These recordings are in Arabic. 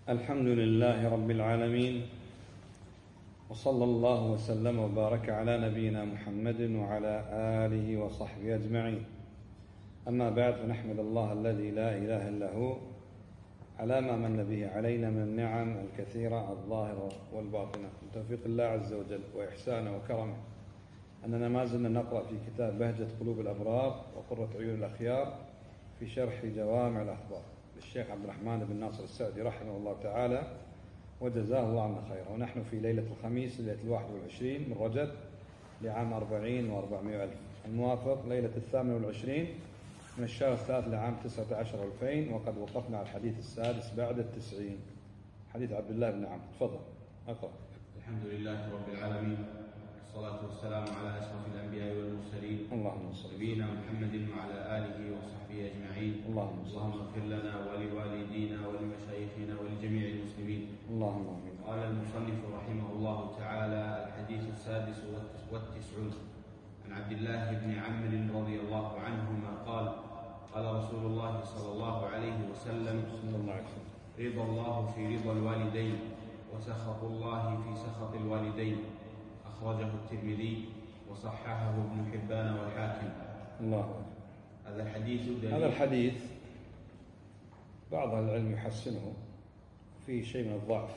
الحمد لله رب العالمين، وصلى الله وسلم وبارك على نبينا محمد وعلى آله وصحبه أجمعين. أما بعد، فنحمد الله الذي لا إله إلا هو على ما من به علينا من النعم الكثيرة الظاهرة والباطنة، من توفيق الله عز وجل وإحسانه وكرمه، أننا ما زلنا نقرأ في كتاب بهجة قلوب الأبرار وقرة عيون الأخيار في شرح جوامع الأخبار للشيخ عبد الرحمن بن ناصر السعدي رحمه الله تعالى وجزاه الله عنا خيرا. ونحن في ليلة الخميس، ليلة 21 من رجب لعام 40 و400 ألف، الموافق ليلة 28 من الشهر الثالث لعام 19 2000. وقد وقفنا على الحديث السادس بعد 90، حديث عبد الله بن عمرو. تفضل اقرأ. الحمد لله رب العالمين، والصلاة والسلام على أشرف الأنبياء والمرسلين، اللهم صل نبينا محمد وعلى آله وصحبه أجمعين. اللهم اغفر لنا ولوالدينا ولمشايخنا ولجميع المسلمين. اللهم آمين. قال المصنف رحمه الله تعالى: الحديث السادس والتسعون عن عبد الله بن عمرو رضي الله عنهما قال: قال رسول الله صلى الله عليه وسلم: رضا الله في رضا الوالدين، وسخط الله في سخط الوالدين. أخرجه الترمذي وصححه ابن حبان والحاكم. الله. هذا الحديث دليل. هذا الحديث بعض أهل العلم يحسنه، فيه شيء من الضعف،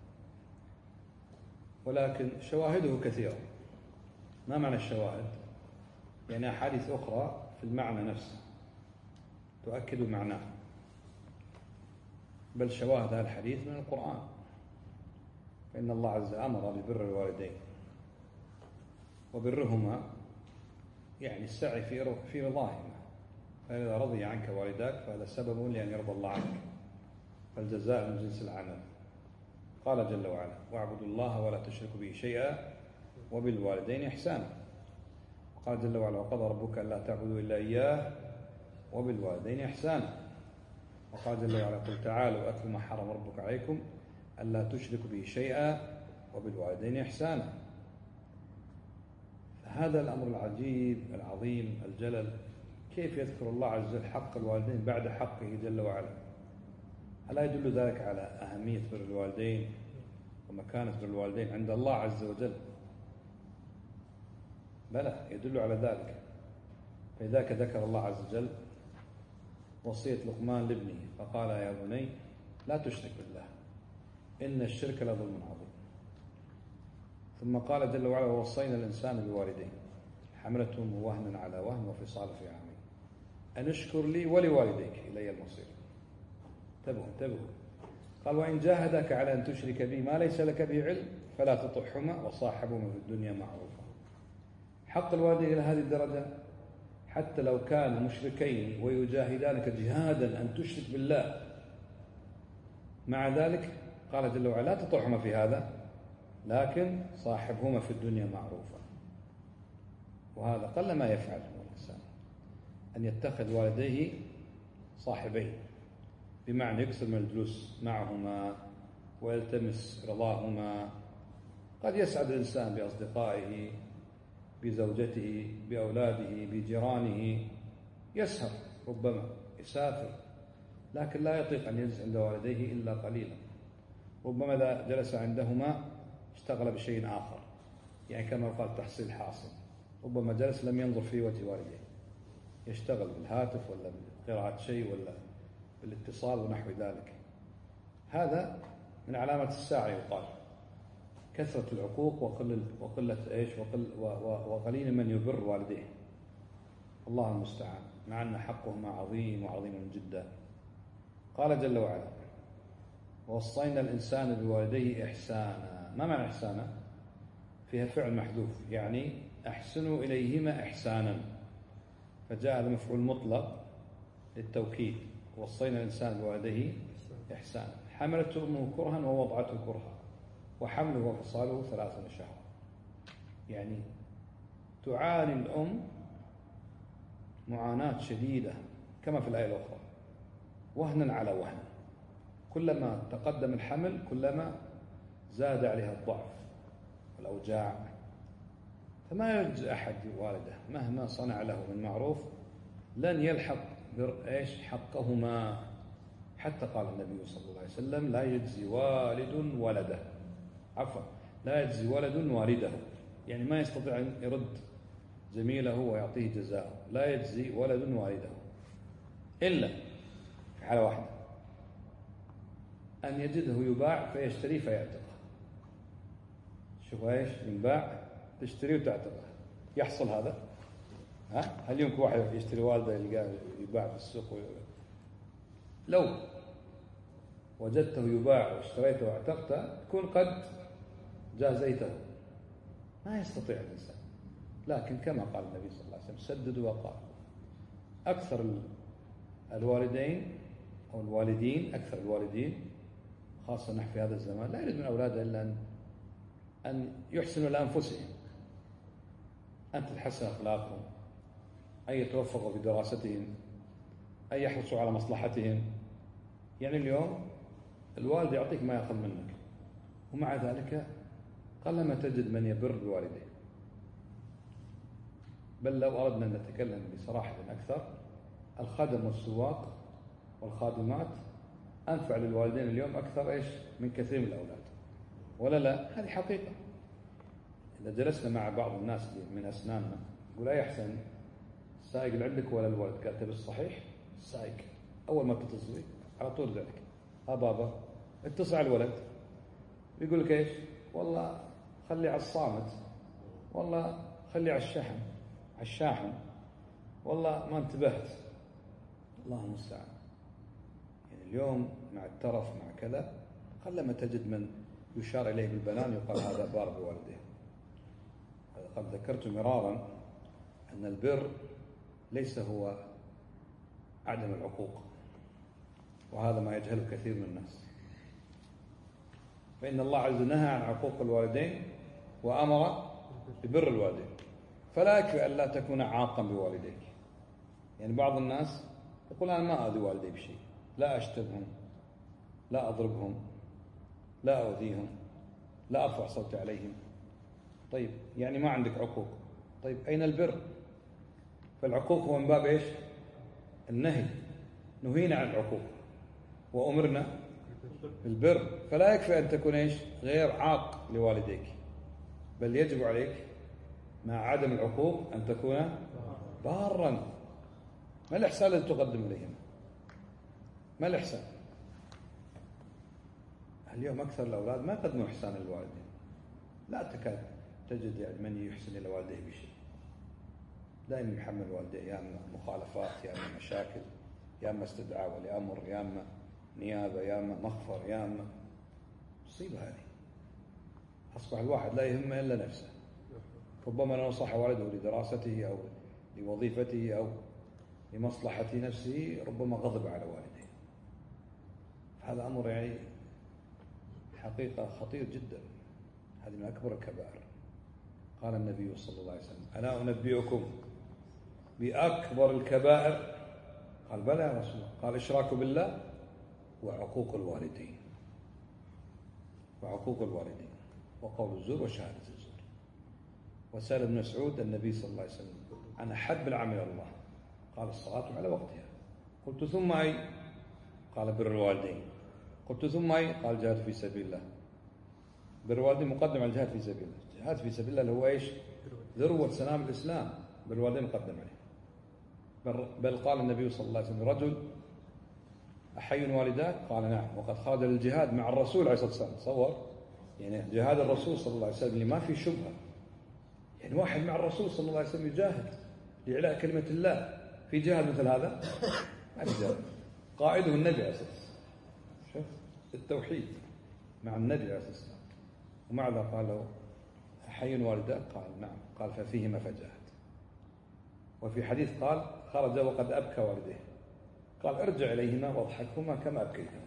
ولكن شواهده كثيرة. ما معنى الشواهد؟ يعني أحاديث أخرى في المعنى نفسه تؤكد معناه، بل شواهد هذا الحديث من القرآن، فإن الله عز وجل أمر ببر الوالدين، وبرهما يعني السعي في رضاهما، فإذا رضي عنك والداك فهذا سبب لأن يرضى الله عنك، فالجزاء من جنس العمل. قال جل وعلا: واعبدوا الله ولا تشركوا به شيئا وبالوالدين إحسانا. قال جل وعلا: وقضى ربك ألا تعبدوا إلا إياه وبالوالدين إحسانا. وقال جل وعلا: قل تعالوا أتل ما حرم ربك عليكم ألا تشركوا به شيئا وبالوالدين إحسانا. هذا الأمر العجيب العظيم الجلل، كيف يذكر الله عز وجل حق الوالدين بعد حقه جل وعلا؟ ألا يدل ذلك على أهمية بر الوالدين ومكانة بر الوالدين عند الله عز وجل؟ بلى، يدل على ذلك. فلذلك ذكر الله عز وجل وصية لقمان لابنه فقال: يا بني لا تشرك بالله إن الشرك لظلم عظيم. ثم قال جل وعلا: ووصينا الإنسان بوالديه حملته وهنا على وهن وفصاله في عامين أن اشكر لي ولوالديك إلي المصير. انتبهوا. قال: وإن جاهدك على أن تشرك بي ما ليس لك به علم فلا تطعهما وصاحبهما في الدنيا معروفا. حق الوالدين إلى هذه الدرجة، حتى لو كان مشركين ويجاهدانك جهادا أن تشرك بالله، مع ذلك قال جل وعلا: لا تطعهما في هذا، لكن صاحبهما في الدنيا معروفا. وهذا قل ما يفعل الإنسان، أن يتخذ والديه صاحبين، بمعنى يكثر من الجلوس معهما ويلتمس رضاهما. قد يسعد الإنسان بأصدقائه، بزوجته، بأولاده، بجيرانه، يسهر، ربما يسافر، لكن لا يطيق أن يجلس عند والديه إلا قليلا. ربما إذا جلس عندهما اشتغل بشيء آخر، يعني كما قال تحصيل حاصل. ربما جلس لم ينظر في وجه والديه، يشتغل بالهاتف ولا بقراءة شيء ولا بالاتصال ونحو ذلك. هذا من علامة الساعة، يقال كثرة العقوق وقلة وقليل من يبر والديه. الله المستعان، مع أن حقهما عظيم وعظيم جدا. قال جل وعلا: ووصينا الإنسان بوالديه إحسانا. ما معنى إحسانا؟ فيها فعل محذوف، يعني أحسنوا إليهما إحسانا، فجاء المفعول مطلق للتوكيد. وصينا الإنسان بوالديه إحسانا. حملته أمه كرها ووضعته كرها وحمله وفصاله 3 شهرا. يعني تعاني الأم معاناة شديدة كما في الآية الأخرى، وهنا على وهن. كلما تقدم الحمل كلما زاد عليها الضعف والأوجاع، فما يجزي أحد والده مهما صنع له من معروف لن يلحق حقهما حتى قال النبي صلى الله عليه وسلم لا يجزي والد ولده، عفوا لا يجزي ولد والده، يعني ما يستطيع أن يرد زميله ويعطيه جزاءه، لا يجزي ولد والده إلا في حالة واحدة، أن يجده يباع فيشتريه فيعتقه. شوف ايش ينباع تشتريه وتعتقه، يحصل هذا؟ هل يمكن واحد يشتري والده يلقاه يباع في السوق لو وجدته يباع واشتريته واعتقته تكون قد جازيته، ما يستطيع الإنسان. لكن كما قال النبي صلى الله عليه وسلم سددوا وقال أكثر الوالدين أو الوالدين، أكثر الوالدين خاصة نحن في هذا الزمان لا يريد من أولاده إلا أن يحسنوا لأنفسهم، أن تتحسن أخلاقهم، أن يتوفقوا في دراستهم، أن يحرصوا على مصلحتهم. يعني اليوم الوالد يعطيك ما يأخذ منك، ومع ذلك قلما تجد من يبر بوالديه. بل لو أردنا أن نتكلم بصراحة أكثر، الخادم والسواق والخادمات أنفع للوالدين اليوم أكثر من كثير من الأولاد، ولا لا؟ هذه حقيقة. إذا جلسنا مع بعض الناس من أسناننا يقول أي أحسن السائق اللي عندك ولا الولد؟ قالت بالصحيح السائق. أول ما تتصل بك على طول ذلك بابا اتصل على الولد يقول لك ايش؟ والله خلي على الصامت، والله خلي على الشاحن، والله ما انتبهت. الله المستعان. يعني اليوم مع الترف مع كذا قلما تجد من يشار إليه بالبنان يقال هذا بار بوالديه. قد ذكرت مرارا أن البر ليس هو عدم العقوق، وهذا ما يجهله كثير من الناس. فإن الله عز وجل نهى عن عقوق الوالدين وأمر ببر الوالدين، فلا يكفي أن لا تكون عاقا بوالديك. يعني بعض الناس يقول أنا ما أؤذي والدي بشيء، لا أشتمهم، لا أضربهم، لا أؤذيهم، لا أرفع صوتي عليهم. طيب يعني ما عندك عقوق، طيب أين البر؟ فالعقوق هو من باب إيش؟ النهي، نهينا عن العقوق وأمرنا بالبر. فلا يكفي أن تكون إيش؟ غير عاق لوالديك، بل يجب عليك مع عدم العقوق أن تكون بارا. ما الإحسان الذي تقدم إليهم؟ ما الإحسان؟ اليوم أكثر الأولاد ما يقدموا إحسان للوالدين، لا تكاد تجد يعني من يحسن إلى والديه بشيء، دائما يحمل والديه يا اما مخالفات، يا اما مشاكل، يا اما استدعاء ولي امر، يا اما نيابه، يا اما مخفر، يا اما مصيبه. هذه اصبح الواحد لا يهمه الا نفسه. ربما نصح والده لدراسته او لوظيفته او لمصلحه نفسه، ربما غضب على والديه. هذا امر يعني حقيقه خطير جدا، هذه من اكبر الكبائر. قال النبي صلى الله عليه وسلم ألا أنبئكم بأكبر الكبائر؟ قال بلى يا رسول الله. قال إشراك بالله وعقوق الوالدين، وقول الزور وشهادة الزور. وسأل ابن مسعود النبي صلى الله عليه وسلم عن أحب العمل إلى الله، قال الصلاة على وقتها. قلت ثم أي؟ قال بر الوالدين. قلت ثم أي؟ قال جهاد في سبيل الله. بر الوالدين مقدم على الجهاد في سبيل الله. الجهاد في سبيل الله اللي هو ايش؟ ذروة سنام الإسلام. بر الوالدين مقدم عليه. بل قال النبي صلى الله عليه وسلم رجل أحي والداك؟ قال نعم، وقد خرج للجهاد مع الرسول عليه الصلاة والسلام. تصور يعني جهاد الرسول صلى الله عليه وسلم اللي ما في شبهة، يعني واحد مع الرسول صلى الله عليه وسلم يجاهد لإعلاء كلمة الله، في جهاد مثل هذا؟ ما في جهاد. قائده النبي عليه الصلاة والسلام، شوف التوحيد مع النبي عليه الصلاة والسلام. ومع ذا قال له أحي والداك؟ قال نعم. قال ففيهما فجاهد. وفي حديث قال خرج وقد أبكى والديه، قال ارجع إليهما واضحكهما كما أبكيتهما.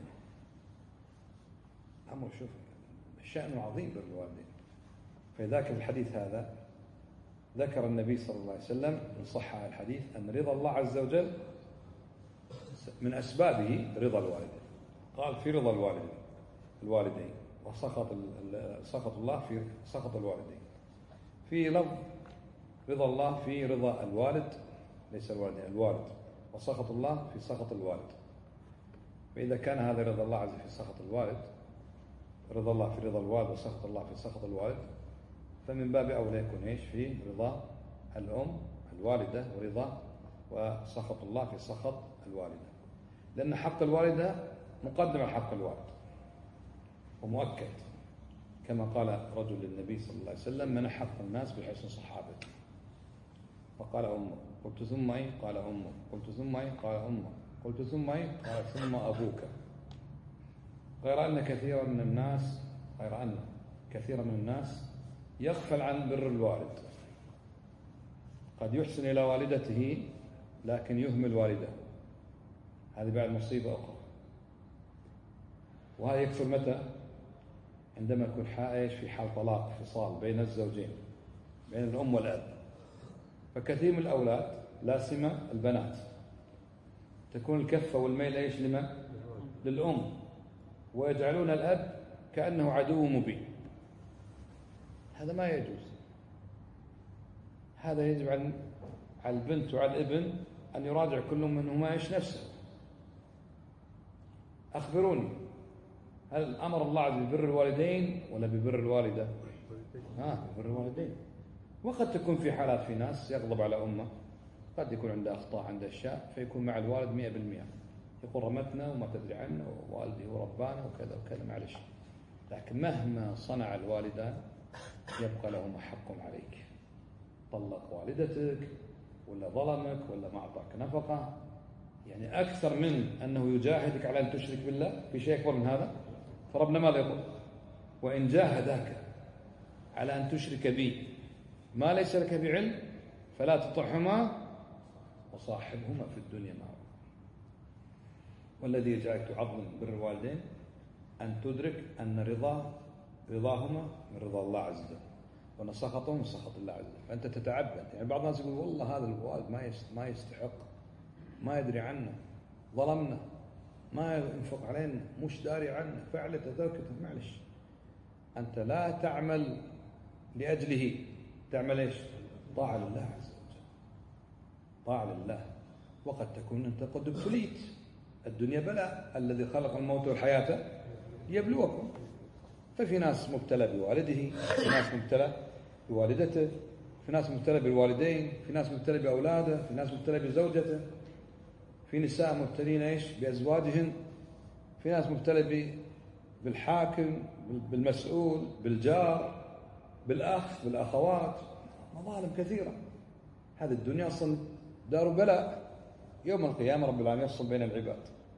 أمر شوف شأن عظيم بالوالدين. فذاك الحديث هذا ذكر النبي صلى الله عليه وسلم من صح الحديث أن رضا الله عز وجل من أسبابه رضا الوالدين. قال في رضا الوالدين وسخط الله في سخط الوالدين. في لفظ رضا الله في رضا الوالد، ليس الوالدين، الوالد، وسخط الله في سخط الوالد. فإذا كان هذا رضا الله عز وجل في سخط الوالد، رضا الله في رضا الوالد وسخط الله في سخط الوالد، فمن باب أولى يكون إيش في رضا الأم الوالدة ورضا وسخط الله في سخط الوالدة، لأن حق الوالدة مقدم على حق الوالد ومؤكد، كما قال رجل للنبي صلى الله عليه وسلم: من أحق الناس بحسن صحابتي؟ فقال أمك. قلت ثم أي؟ قال أمك. قلت ثم أي؟ قال أمك. قلت ثم أي؟ قال ثم أبوك. غير أن كثيرا من الناس يغفل عن بر الوالد، قد يحسن إلى والدته لكن يهمل والده، هذه بعد مصيبة أخرى. وهذا يكثر متى؟ عندما يكون في حال طلاق فصال بين الزوجين، بين الأم والأب. فكثير من الأولاد لا سيما البنات تكون الكفة والميل إيش لمن؟ للأم، ويجعلون الأب كأنه عدو مبين. هذا ما يجوز. هذا يجب على البنت وعلى الابن أن يراجع كل منهما إيش نفسه. أخبروني، هل أمر الله عز وجل ببر الوالدين ولا ببر الوالدة؟ ببر الوالدين. وقد تكون في حالات في ناس يغضب على أمه، قد يكون عنده أخطاء، عنده أشياء، فيكون مع الوالد 100%، يقول رمتنا وما تدري عنه ووالدي هو ربانا وكذا وكذا، معلش. لكن مهما صنع الوالدان يبقى لهما حق عليك. طلق والدتك ولا ظلمك ولا ما أعطاك نفقة، يعني أكثر من أنه يجاهدك على أن تشرك بالله، في شيء أكبر من هذا؟ فربنا ماذا يقول؟ وإن جاهداك على أن تشرك بي ما ليس لك بعلم فلا تطعهما وصاحبهما في الدنيا معروفا. والذي يجعلك تعظم بر الوالدين أن تدرك أن رضاهما من رضا الله عز وجل، وأن سخطهم من سخط الله عز وجل. فأنت تتعبد. يعني بعض الناس يقول والله هذا الوالد ما يستحق، ما يدري عنا، ظلمنا، ما ينفق علينا، مش داري عنا، فعلته تركته. معلش، أنت لا تعمل لأجله، تعمل إيش؟ طاعة لله عز وجل، طاعة لله. وقد تكون أنت قد ابتليت. الدنيا بلاء، الذي خلق الموت والحياة ليبلوكم. ففي ناس مبتلى بوالده، في ناس مبتلى بوالدته، في ناس مبتلى بالوالدين، في ناس مبتلى بأولاده، في ناس مبتلى بزوجته، في نساء مبتلين إيش؟ بأزواجهن، في ناس مبتلى بالحاكم، بالمسؤول، بالجار، بالأخ، بالأخوات، مظالم كثيرة. هذه الدنيا أصلا دار بلاء. يوم القيامة رب العالمين يفصل بين العباد.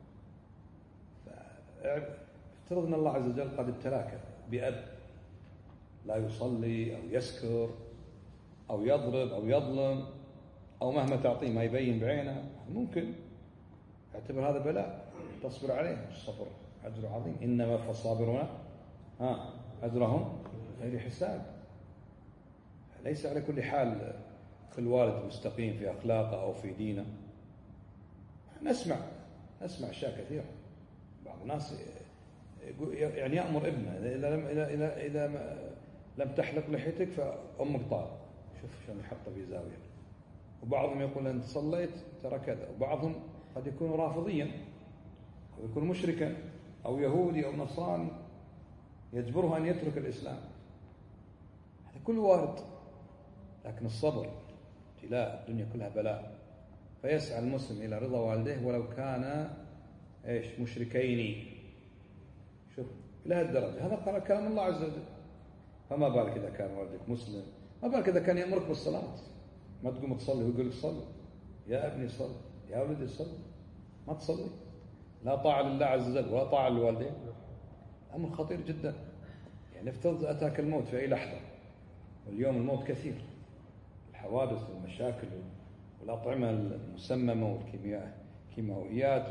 افترض أن الله عز وجل قد ابتلاك بأب لا يصلي أو يسكر أو يضرب أو يظلم، أو مهما تعطيه ما يبين بعينه، ممكن اعتبر هذا بلاء تصبر عليه. الصبر أجر عظيم. إنما فالصابرون أجرهم غير حساب. ليس على كل حال كل والد مستقيم في أخلاقه أو في دينه. نسمع أشياء كثيرة. بعض الناس يعني يأمر ابنه إذا لم تحلق لحيتك فأمك طالق. شوف شلون يحطه في زاوية. وبعضهم يقول أنت صليت ترى كذا، وبعضهم قد يكون رافضيا أو يكون مشركا أو يهودي أو نصراني يجبره أن يترك الإسلام. هذا كل وارد. لكن الصبر ابتلاء، الدنيا كلها بلاء. فيسعى المسلم إلى رضا والديه ولو كان إيش؟ مشركين. شوف إلى هالدرجة. هذا قال كلام الله عز وجل. فما بالك إذا كان والدك مسلم؟ ما بالك إذا كان يأمرك بالصلاة، ما تقوم تصلي ويقول لك صل، يا ابني صل، يا ولدي صل، ما تصلي. لا طاعة لله عز وجل ولا طاعة للوالدين. أمر خطير جدا. يعني افترض أتاك الموت في أي لحظة، واليوم الموت كثير، الحوادث والمشاكل والأطعمة المسممة والكيماويات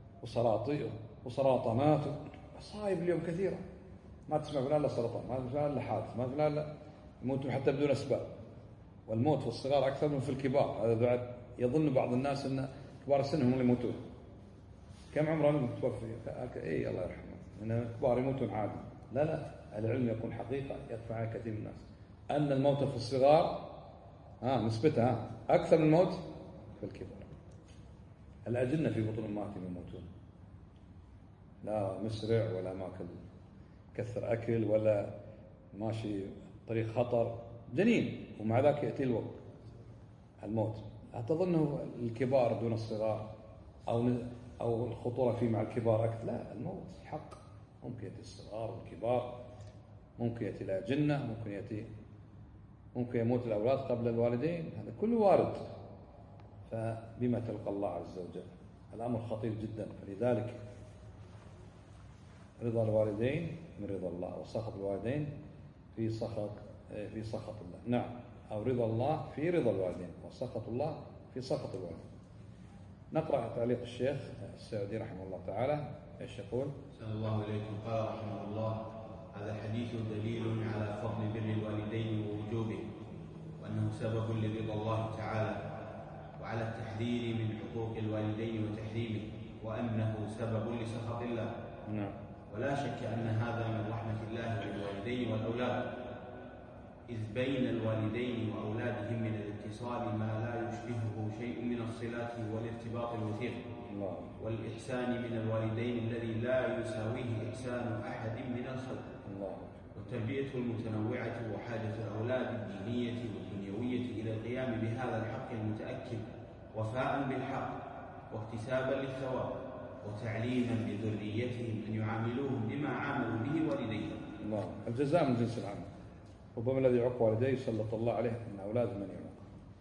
وسرطانات، مصائب اليوم كثيرة. ما تسمع فلان إلا سرطان، ما تسمع إلا حادث، ما فلان إلا يموتون حتى بدون أسباب. والموت في الصغار أكثر من في الكبار. هذا بعد يظن بعض الناس أن كبار السن هم اللي يموتون. كم عمرهم متوفي؟ إيه الله يرحمه، إن الكبار يموتون عادي. لا، العلم يكون حقيقة يدفع على كثير من الناس أن الموت في الصغار نسبتها أكثر من الموت في الكبار. الأجنة في بطون أمهاتهم يموتون. لا مسرع ولا ماكل كثر أكل ولا ماشي طريق خطر، جنين، ومع ذلك يأتي الوقت الموت. لا تظنه الكبار دون الصغار أو الخطورة فيه مع الكبار أكثر، لا، الموت حق. ممكن يأتي الصغار والكبار، ممكن يأتي الأجنة، ممكن يموت الأولاد قبل الوالدين، هذا كله وارد. فبما تلقى الله عز وجل الأمر خطير جدا. فلذلك رضا الوالدين من رضا الله، وسخط الوالدين في سخط الله. نعم، أو رضا الله في رضا الوالدين، وسخط الله في سخط الوالدين. نقرأ تعليق الشيخ السعدي رحمه الله تعالى، ايش يقول؟ أحسن الله إليكم. قال رحمه الله: هذا الحديث دليل على فضل بر الوالدين ووجوبه، وأنه سبب لرضا الله تعالى، وعلى التحذير من حقوق الوالدين وتحريمه، وأنه سبب لسخط الله. نعم. ولا شك أن هذا من رحمة الله بالوالدين والأولاد، إذ بين الوالدين وأولادهم من الاتصال ما لا يشبهه شيء من الصلات والارتباط الوثيق، والإحسان من الوالدين الذي لا يساويه إحسان أحد من الخلق، والتربية المتنوعة وحاجة الأولاد الدينية والدنيوية إلى القيام بهذا الحق المتأكد وفاء بالحق واكتسابا للثواب، وتعليما لذريتهم أن يعاملوهم بما عاملوا به والديهم. الجزاء من جنس العمل. ربما الذي يعق والديه يسلط الله عليه من أولاد من يعق،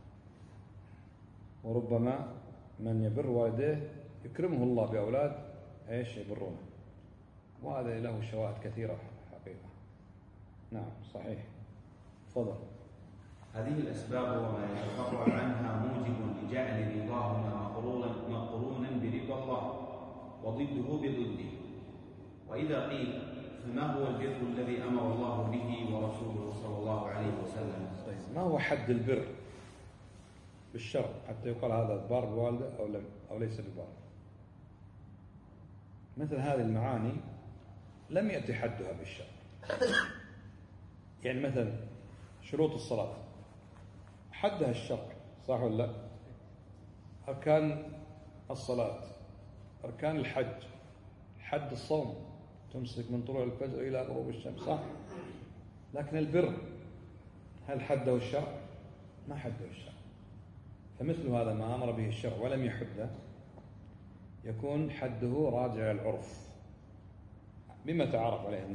وربما من يبر والديه يكرمه الله بأولاد ايش يبرونه، وهذا له شواهد كثيرة حقيقة. نعم صحيح. تفضل. هذه الأسباب وما يتفرع عنها موجب لجعل رضاهما مقرونا برضا الله وضده بضده. وإذا قيل فما هو البر الذي أمر الله به ورسوله صلى الله عليه وسلم؟ ما هو حد البر بالشرع حتى يقال هذا بار بوالده أو ليس ببار؟ مثل هذه المعاني لم يأتي حدها بالشرع. يعني مثلا شروط الصلاة حدها الشرع، صح ولا لا؟ أركان الصلاة، أركان الحج، حد الصوم، تمسك من طلوع الفجر إلى غروب الشمس، صح؟ لكن البر هل حده الشرع؟ ما حده الشرع. فمثل هذا ما أمر به الشرع ولم يحده يكون حده راجع العرف، بما تعرف عليه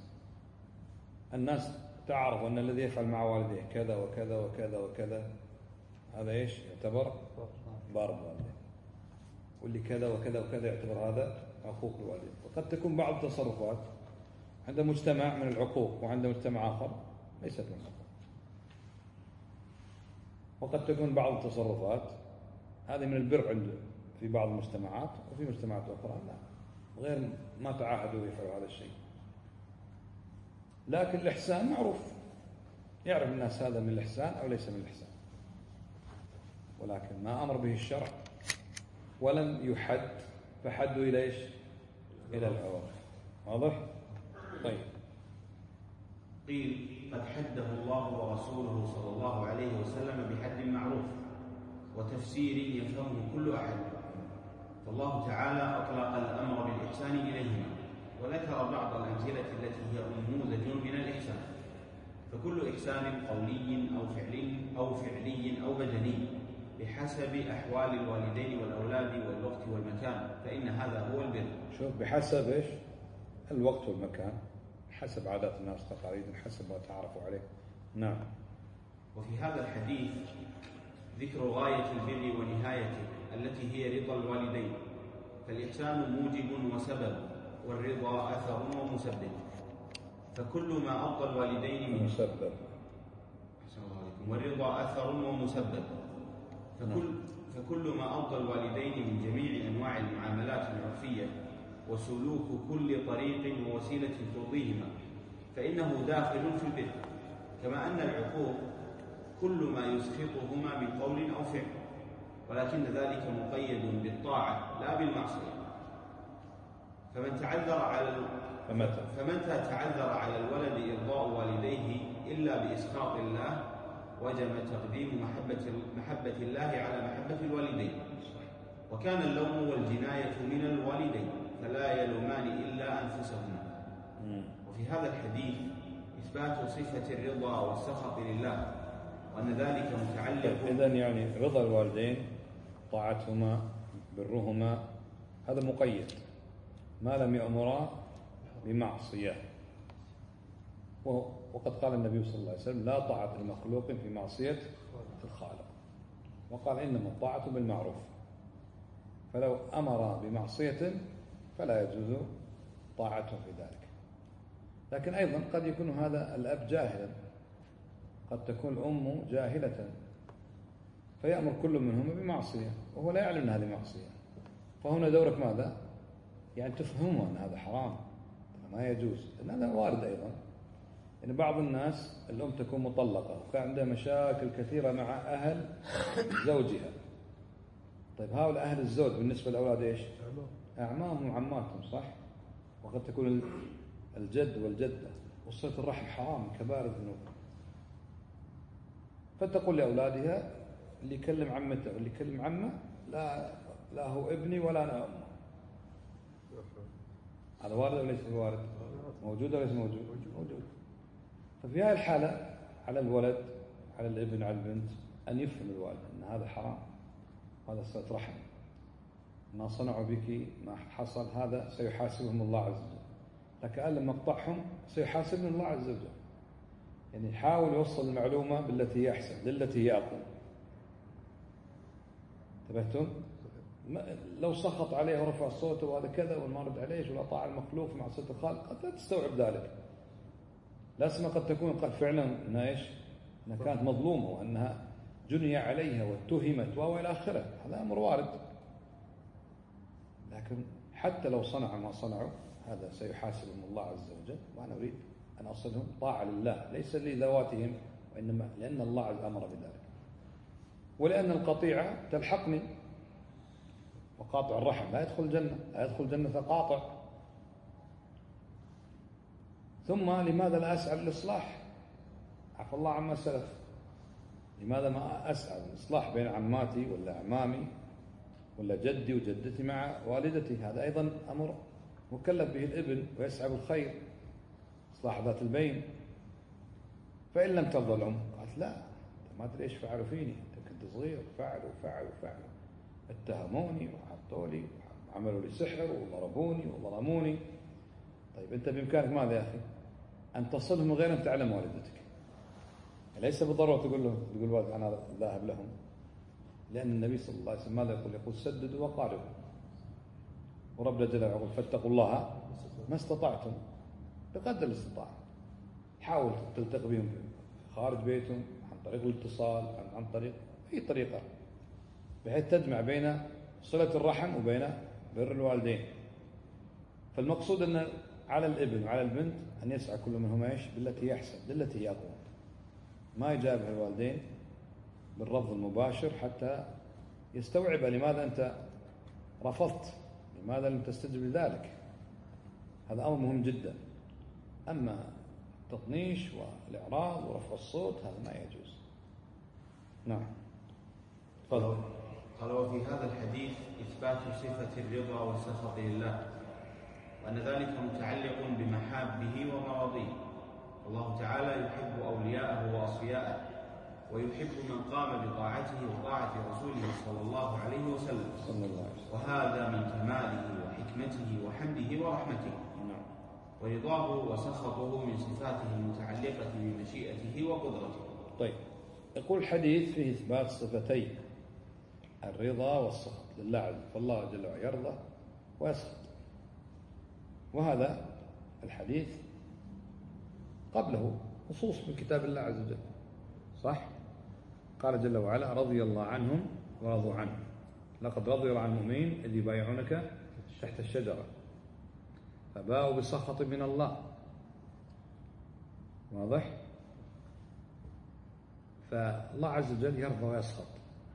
الناس تعرف أن الذي يفعل مع والديه كذا وكذا وكذا وكذا هذا ايش يعتبر بار بالوالدين، واللي كذا وكذا وكذا يعتبر هذا عقوق الوالدين. وقد تكون بعض التصرفات عند مجتمع من العقوق وعند مجتمع آخر ليست من العقوق، وقد تكون بعض التصرفات هذه من البر عند في بعض المجتمعات، وفي مجتمعات أخرى لا، غير ما تعاهدوا يفعلوا هذا الشيء. لكن الإحسان معروف، يعرف الناس هذا من الإحسان أو ليس من الإحسان، ولكن ما أمر به الشرع ولم يحد فحده إلى إيش؟ إلى العوارف. واضح؟ طيب. قيل قد حده الله ورسوله صلى الله عليه وسلم بحد معروف وتفسير يفهمه كل أحد، فالله تعالى أطلق الأمر بالإحسان إليهما، وذكر بعض الأمثلة التي هي نموذج من الإحسان، فكل إحسان قولي أو فعلي أو بدني بحسب أحوال الوالدين والأولاد والوقت والمكان، فإن هذا هو البر. شوف، بحسب إيش؟ الوقت والمكان، حسب عادات الناس تقاليدهم، حسب ما تعرفوا عليه. نعم. وفي هذا الحديث ذكر غاية البر ونهايته التي هي رضا الوالدين، فالإحسان موجب وسبب، والرضا أثر ومسبب، فكل ما أرضى الوالدين من مسبب. والرضا أثر ومسبب، فكل ما أرضى الوالدين من جميع أنواع المعاملات العرفية وسلوك كل طريق ووسيلة ترضيهما فإنه داخل في البر، كما أن العقوق كل ما يسخطهما من قول أو فعل، ولكن ذلك مقيد بالطاعة لا بالمعصية. فمن تعذر على الولد إرضاء والديه إلا بإسخاط الله وجب تقديم محبة الله على محبة الوالدين، وكان اللوم والجناية من الوالدين، فلا يلومان إلا أنفسهما. وفي هذا الحديث إثبات صفة الرضا والسخط لله، وأن ذلك متعلق. إذن يعني رضا الوالدين، طاعتهما، برهما، هذا مقيد ما لم يأمرا بمعصية. وقد قال النبي صلى الله عليه وسلم: لا طاعة لمخلوق في معصية الخالق، وقال: إنما الطاعة بالمعروف. فلو أمر بمعصية فلا يجوز طاعته في ذلك. لكن أيضا قد يكون هذا الأب جاهلا، قد تكون الأم جاهلة، فيأمر كل منهما بمعصية وهو لا يعلم أن هذه معصية. فهنا دورك ماذا؟ يعني تفهمه أن هذا حرام، ما يجوز. لأن هذا وارد أيضا. يعني بعض الناس الأم تكون مطلقة وكان عندها مشاكل كثيرة مع أهل زوجها. طيب هؤلاء أهل الزوج بالنسبة للأولاد إيش؟ أعمامهم وعماتهم، صح؟ وقد تكون الجد والجدة، وصلة الرحم حرام، كبائر الذنوب. فتقول لأولادها: اللي يكلم عمته واللي يكلم عمه لا هو ابني ولا أنا أمه. هذا وارد ولا ليس وارد؟ موجود ولا ليس موجود؟ موجود. ففي هذه الحالة على الولد، على الابن، على البنت أن يفهم الوالد أن هذا حرام، هذا صلة رحم، ما صنعوا بك، ما حصل، هذا سيحاسبهم الله عز وجل. لكن لما اقطعهم سيحاسبهم الله عز وجل. يعني يحاول يوصل المعلومة بالتي هي أحسن، للتي هي أقوم. انتبهتم؟ لو سخط عليه ورفع صوته وهذا كذا وما رد عليه ولا طاع المخلوق في معصية الخالق، قد لا تستوعب ذلك. لا سما قد تكون قد فعلا انها ايش؟ انها كانت مظلومة وانها جني عليها واتهمت والى اخره، هذا امر وارد. لكن حتى لو صنعوا ما صنعوا هذا سيحاسبهم الله عز وجل. وانا اريد ان اصلهم طاعة لله، ليس لذواتهم، وانما لان الله عز امر بذلك، ولان القطيعة تلحقني. وقاطع الرحم لا يدخل الجنة، لا يدخل الجنة قاطع. ثم لماذا لا أسعى للإصلاح؟ عفى الله عما سلف. لماذا ما أسعى للإصلاح بين عماتي ولا أعمامي ولا جدي وجدتي مع والدتي؟ هذا أيضا أمر مكلف به الابن، ويسعى بالخير، إصلاح ذات البين. فإن لم ترضى الأم قالت: لا، أنت ما أدري إيش فعلوا فيني، أنت كنت صغير، فعلوا اتهموني وحطوا لي وعملوا لي سحر وضربوني وظلموني. طيب أنت بإمكانك ماذا يا أخي؟ أن تصلهم من غير أن تعلم والدتك. ليس بالضرورة تقول والد أنا ذاهب لهم، لأن النبي صلى الله عليه وسلم ماذا يقول؟ يقول: سددوا وقاربوا. وربنا جل وعلا يقول: فاتقوا الله ما استطعتم، بقدر الاستطاعة. حاول تلتقي بهم خارج بيتهم، عن طريق الاتصال، عن طريق أي طريقة، بحيث تجمع بين صلة الرحم وبين بر الوالدين. فالمقصود أن على الابن وعلى البنت أن يسعى كل منهما ايش؟ بالتي هي أحسن، بالتي هي أقوم. ما يجابه الوالدين بالرفض المباشر حتى يستوعب لماذا أنت رفضت، لماذا لم تستجب لذلك. هذا أمر مهم جدا. أما التطنيش والإعراض ورفع الصوت هذا ما يجوز. نعم. تفضل. قال: وفي هذا الحديث إثبات صفة الرضا والسخط لله، وأن ذلك متعلق بمحابه ومراضيه. الله تعالى يحب أولياءه وأصفياءه، ويحب من قام بطاعته وطاعة رسوله صلى الله عليه وسلم، وهذا من كماله وحكمته وحمده ورحمته. ورضاه وسخطه من صفاته المتعلقة بمشيئته وقدرته. طيب، يقول الحديث فيه إثبات صفتين: الرضا والسخط لله عز وجل. فالله جل وعلا يرضى ويسخط، وهذا الحديث قبله نصوص من كتاب الله عز وجل، صح؟ قال جل وعلا: رضي الله عنهم ورضوا عنه، لقد رضي الله عن المؤمنين إذ يبايعونك تحت الشجرة فباءوا بسخط من الله. واضح؟ فالله عز وجل يرضى ويسخط،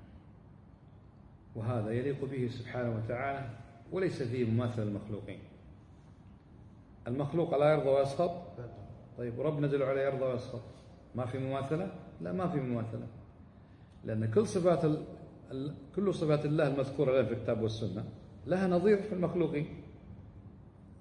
وهذا يليق به سبحانه وتعالى، وليس فيه مماثلة للمخلوقين. المخلوق لا يرضى ويسخط؟ طيب، وربنا جل وعلا يرضى ويسخط، ما في مماثلة؟ لا، ما في مماثلة، لأن كل صفات الله المذكورة لنا في الكتاب والسنة لها نظير في المخلوقين.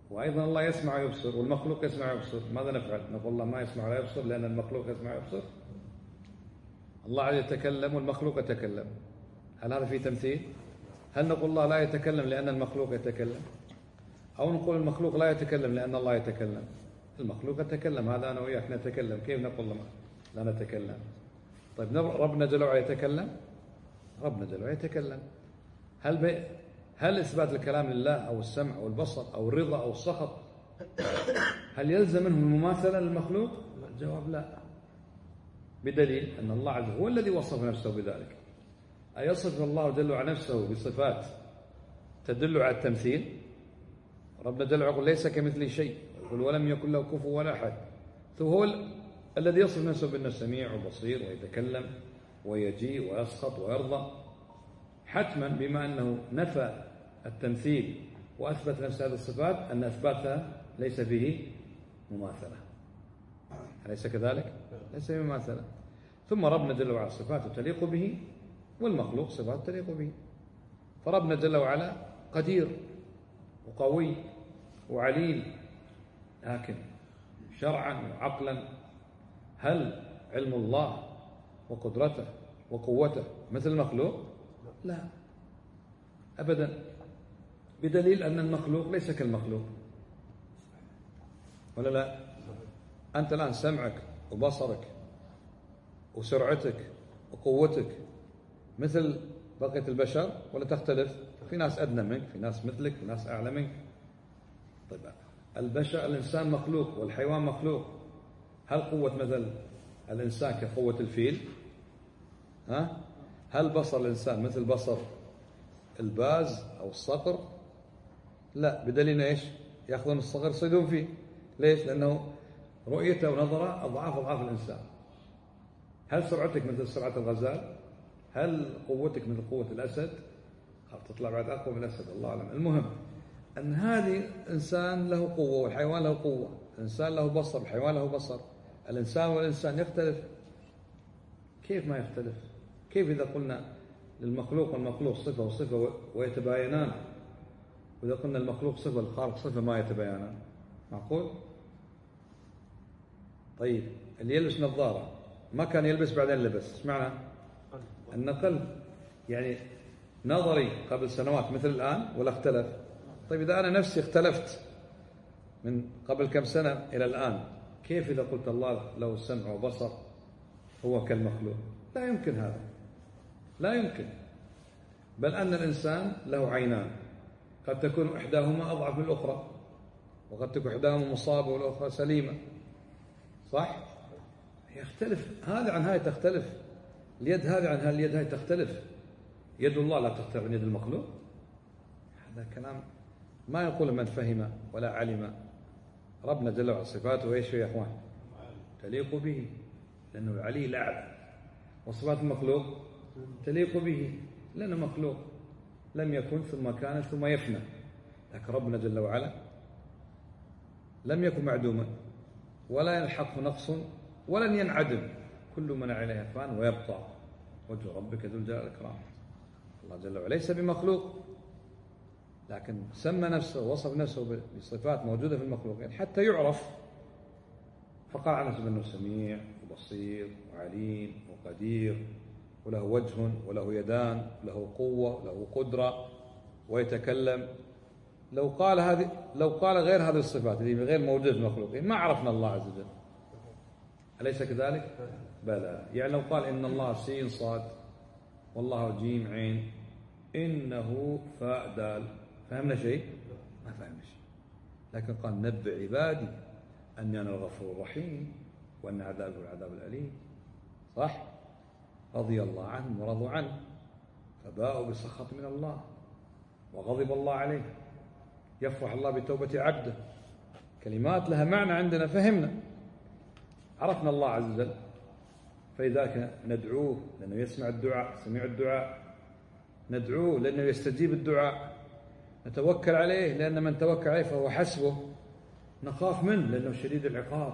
وأيضا الله يسمع ويبصر والمخلوق يسمع ويبصر، ماذا نفعل؟ نقول الله ما يسمع ولا يبصر لأن المخلوق يسمع ويبصر؟ الله عز يتكلم والمخلوق يتكلم، هل هذا فيه تمثيل؟ هل نقول الله لا يتكلم لأن المخلوق يتكلم؟ أو نقول المخلوق لا يتكلم لأن الله يتكلم؟ المخلوق يتكلم، هذا أنا وياك نتكلم، كيف نقول لا نتكلم؟ طيب ربنا جل وعلا يتكلم؟ ربنا جل وعلا يتكلم. هل إثبات الكلام لله أو السمع أو البصر أو الرضا أو السخط هل يلزم منه المماثلة للمخلوق؟ الجواب لا، بدليل أن الله عز وجل هو الذي وصف نفسه بذلك. أيصف الله جل وعلا نفسه بصفات تدل على التمثيل؟ ربنا جل وعلا يقول ليس كمثله شيء، يقول ولم يكن له كفوا ولا أحد، هو الذي يصف نفسه بأنه سميع وبصير ويتكلم ويجيء ويسخط ويرضى. حتما بما أنه نفى التمثيل وأثبت نفس هذه الصفات أن أثباتها ليس فيه مماثلة، أليس كذلك؟ ليس فيه مماثلة. ثم ربنا جل وعلا صفاته تليق به والمخلوق صفات تليق به، فربنا جل وعلا قدير وقوي وعليم، لكن شرعا وعقلا هل علم الله وقدرته وقوته مثل المخلوق؟ لا أبدا، بدليل أن المخلوق ليس كالمخلوق، ولا لا؟ أنت الآن سمعك وبصرك وسرعتك وقوتك مثل بقية البشر ولا تختلف؟ في ناس أدنى منك، في ناس مثلك، في ناس أعلى منك. طيب الإنسان مخلوق والحيوان مخلوق، هل قوة مثل الإنسان كقوة الفيل؟ هل بصر الإنسان مثل بصر الباز أو الصقر؟ لا، بدليل إيش؟ يأخذون الصقر يصيدون فيه، ليش؟ لأنه رؤيته ونظره أضعاف الإنسان. هل سرعتك مثل سرعة الغزال؟ هل قوتك مثل قوة الأسد؟ تطلع بعد أقوى من الأسد، الله أعلم. المهم أن هذه إنسان له قوة والحيوان له قوة، الإنسان له بصر والحيوان له بصر، الإنسان والإنسان يختلف. كيف ما يختلف؟ كيف إذا قلنا للمخلوق والمخلوق صفة وصفة ويتباينان، وإذا قلنا المخلوق صفة والخالق صفة ما يتباينان؟ معقول؟ طيب اللي يلبس نظارة ما كان يلبس بعدين لبس، ايش معنى؟ النقل، يعني نظري قبل سنوات مثل الآن ولا اختلف؟ طيب إذا أنا نفسي اختلفت من قبل كم سنة إلى الآن، كيف إذا قلت الله له سمع وبصر هو كالمخلوق؟ لا يمكن هذا، لا يمكن. بل أن الإنسان له عينان، قد تكون إحداهما أضعف من الأخرى، وقد تكون إحداهما مصابة والأخرى سليمة، صح؟ يختلف، هذا عن هاي تختلف، اليد هذه عن اليد هاي تختلف، يد الله لا تختلف عن يد المخلوق. هذا كلام ما يقول من فهم ولا علم. ربنا جل وعلا صفاته ايش يا اخوان؟ تليق به، لانه العلي الاعلى، وصفات المخلوق تليق به لانه مخلوق، لم يكن ثم كان ثم يفنى. لكن ربنا جل وعلا لم يكن معدوما ولا يلحقه نقص ولن ينعدم، كل من عليها فان ويبقى وجه ربك ذو الجلال والإكرام. الله جل وعلا ليس بمخلوق، لكن سمى نفسه ووصف نفسه بصفات موجودة في المخلوقين حتى يعرف، فقال عن نفسه أنه سميع وبصير وعليم وقدير وله وجه وله يدان وله قوة وله قدرة ويتكلم. لو قال غير هذه الصفات اللي غير موجودة في المخلوقين ما عرفنا الله عز وجل، أليس كذلك؟ بلى. يعني لو قال إن الله سين صاد والله جيم عين إنه فاء دال، فهمنا شيء؟ ما فهمنا شيء. لكن قال نبئ عبادي أني أنا الغفور الرحيم وأن عذابي هو العذاب الأليم، صح؟ رضي الله عنهم ورضوا عنه فباءوا بسخط من الله وغضب الله عليه. يفرح الله بتوبة عبده، كلمات لها معنى عندنا، فهمنا، عرفنا الله عز وجل، فلذلك ندعوه لأنه يسمع الدعاء، سميع الدعاء، ندعوه لأنه يستجيب الدعاء، نتوكل عليه لأن من توكل عليه فهو حسبه، نخاف منه لأنه شديد العقاب،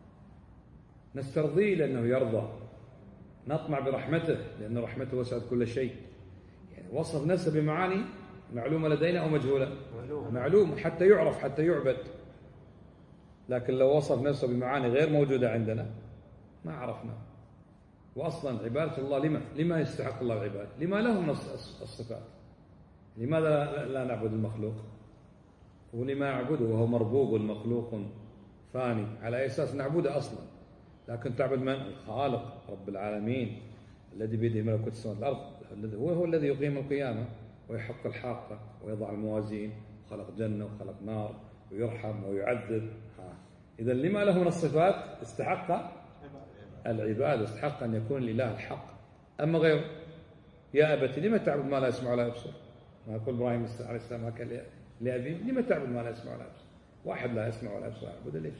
نسترضيه لأنه يرضى، نطمع برحمته لأن رحمته وسعت كل شيء. يعني وصف نفسه بمعاني معلومة لدينا أو مجهولة؟ معلوم حتى يعرف حتى يعبد. لكن لو وصف نفسه بمعاني غير موجودة عندنا ما عرفنا. وأصلا عبادة الله لما يستحق الله العبادة؟ لما له من الصفات؟ لماذا لا نعبد المخلوق؟ ولما نعبده وهو مربوب والمخلوق فاني؟ على أي أساس نعبده أصلا؟ لكن تعبد من؟ الخالق رب العالمين الذي بيده ملكوت السماوات والأرض، هو الذي يقيم القيامة ويحق الحاقة ويضع الموازين، وخلق جنة وخلق نار ويرحم ويعذب. إذا لما له من الصفات استحق العبادة، استحق أن يكون الإله الحق. أما غيره يا أبت لما تعبد ما لا يسمع ولا يبصر؟ ما يقول إبراهيم عليه السلام هكذا لأبيه، لما تعبد ما لا يسمع ولا يبصر؟ واحد لا يسمع ولا يبصر يعبد ليش؟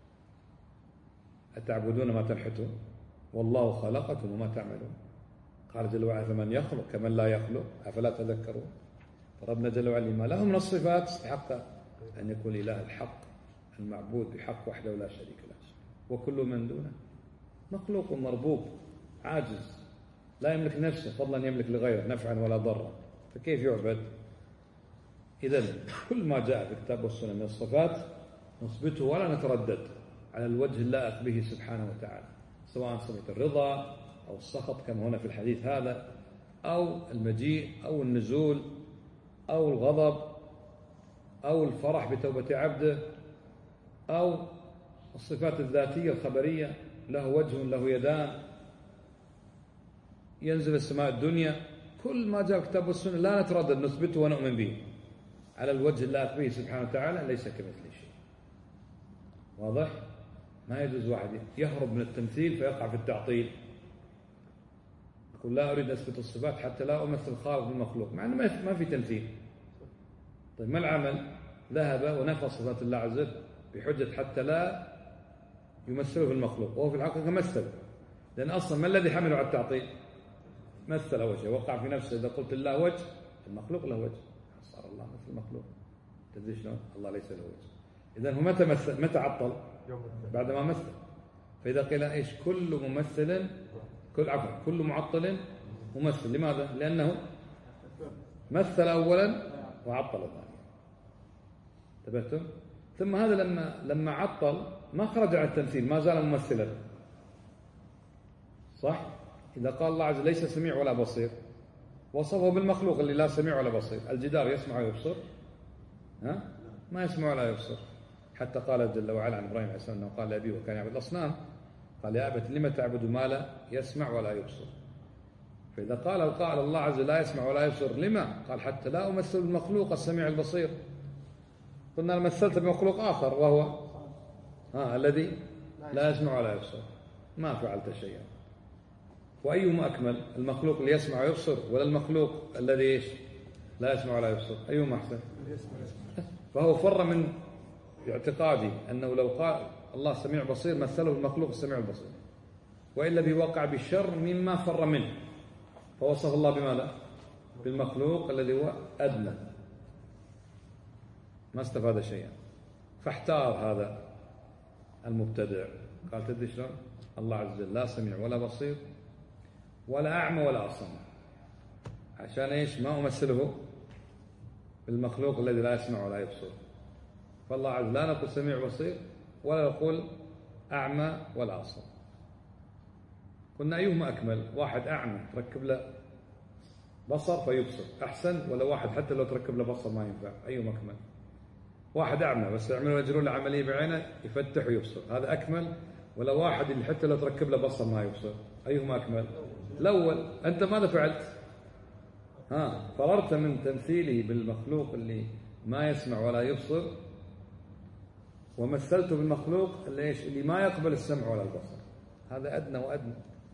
أتعبدون ما تنحتون والله خلقكم وما تعملون. قال جل وعلا فمن يخلق كمن لا يخلق أفلا تذكرون. فربنا جل وعلا ما له من الصفات استحق أن يكون الإله الحق المعبود بحق وحده لا شريك له، وكل من دونه مخلوق مربوب عاجز لا يملك نفسه فضلا يملك لغيره نفعا ولا ضرا، فكيف يعبد؟ إذن كل ما جاء في الكتاب والسنة من الصفات نثبته ولا نتردد على الوجه اللائق به سبحانه وتعالى، سواء صفة الرضا أو السخط كما هنا في الحديث هذا، أو المجيء أو النزول أو الغضب أو الفرح بتوبة عبده، أو الصفات الذاتية الخبرية له وجه له يدان، ينزل السماء الدنيا. كل ما جاء في الكتاب والسنة لا نتردد نثبته ونؤمن به على الوجه اللائق به سبحانه وتعالى، ليس كمثله شيء. واضح؟ ما يجوز واحد يهرب من التمثيل فيقع في التعطيل، يقول لا أريد أثبت الصفات حتى لا أمثل الخالق بالمخلوق، مع أنه ما في تمثيل. طيب ما العمل؟ ذهب ونفى صفات الله عز وجل بحجة حتى لا يمثله في المخلوق، وهو في الحقيقة مثل، لأن أصلا ما الذي حمله على التعطيل؟ مثل وجهه، وقع في نفسه. إذا قلت الله وجه المخلوق له وجه، صار الله مثل المخلوق. تدري شلون؟ الله ليس له وجه. إذن هو متى عطل؟ بعدما مثل. فإذا قيل إيش كل ممثل كل معطل ممثل. لماذا؟ لأنه مثل أولا وعطل ثانيا. انتبهتم؟ ثم هذا لما عطل ما خرج عن التمثيل، ما زال ممثلا. صح؟ إذا قال الله عز وجل ليس سميع ولا بصير، وصفه بالمخلوق اللي لا سميع ولا بصير. الجدار يسمع ويبصر؟ ما يسمع ولا يبصر. حتى قال جل وعلا عن إبراهيم عليه السلام أنه قال لأبيه وكان يعبد الأصنام، قال يا أبت لما تعبد ما لا يسمع ولا يبصر. فإذا قال القائل الله عز وجل لا يسمع ولا يبصر، لما؟ قال حتى لا أمثل المخلوق السميع البصير. قلنا مثلت بمخلوق آخر وهو الذي لا يسمع ولا يبصر، ما فعلت شيئا. وأيهما أكمل؟ المخلوق اللي يسمع ويبصر ولا المخلوق الذي لا يسمع ولا يبصر؟ أيهما أحسن؟ فهو فر من اعتقادي أنه لو قال الله سميع بصير مثله المخلوق السميع البصير، وإلا بيوقع بالشر مما فر منه، فوصف الله بماذا؟ بالمخلوق الذي هو أدنى، ما استفاد شيئا. فاحتار هذا المبتدع، قال تدري شلون؟ الله عز وجل لا سميع ولا بصير ولا أعمى ولا أصم، عشان إيش؟ ما أمثله بالمخلوق الذي لا يسمع ولا يبصر. فالله عز وجل لا نقول سميع بصير ولا نقول أعمى ولا أصم. قلنا أيهما أكمل؟ واحد أعمى تركب له بصر فيبصر أحسن، ولا واحد حتى لو تركب له بصر ما ينفع؟ أيهما أكمل؟ واحد أعمى بس يعملوا يجرون له عملية بعينه يفتح ويبصر، هذا أكمل، ولا واحد اللي حتى لو تركب له بصر ما يبصر؟ أيهما أكمل؟ الأول. أنت ماذا فعلت؟ فررت من تمثيله بالمخلوق اللي ما يسمع ولا يبصر، ومثلته بالمخلوق اللي ما يقبل السمع ولا البصر. هذا أدنى وأدنى.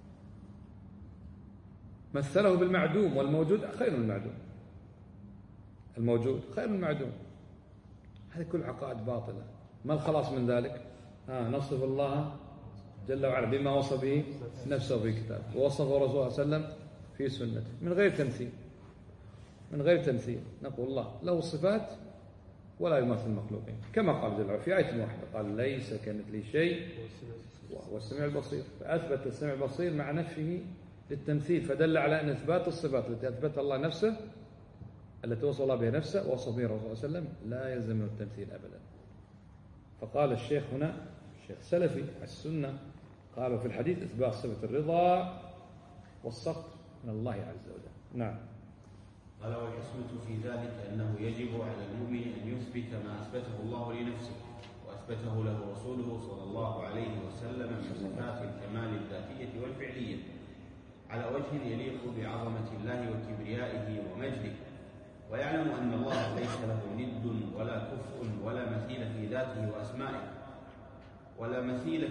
مثله بالمعدوم، والموجود خير من المعدوم. الموجود خير من المعدوم. هذه كل عقائد باطلة. ما الخلاص من ذلك؟ نصف الله جل وعلا بما وصف به نفسه في كتابه، ووصفه رسوله صلى الله عليه وسلم في سنته، من غير تمثيل. من غير تمثيل نقول الله له صفات ولا يمثل المخلوقين، كما قال جل وعلا في آية واحدة، قال ليس كمثله شيء وهو السميع البصير. فأثبت السميع البصير مع نفيه للتمثيل، فدل على أن إثبات الصفات التي أثبتها الله نفسه التي وصف الله بها نفسه ووصف بها الرسول صلى الله عليه وسلم لا يلزم منه التمثيل أبدا. فقال الشيخ هنا الشيخ سلفي على السنة قالوا في الحديث إثبات صفة الرضا والسخط من الله عز وجل. نعم. قال والحسمة في ذلك أنه يجب على المؤمن أن يثبت ما أثبته الله لنفسه وأثبته له رسوله صلى الله عليه وسلم من صفات الكمال الذاتية والفعلية على وجه يليق بعظمة الله وكبريائه ومجده، ويعلم أن الله ليس له ند ولا كفء ولا مثيل في ذاته وأسمائه ولا مثيل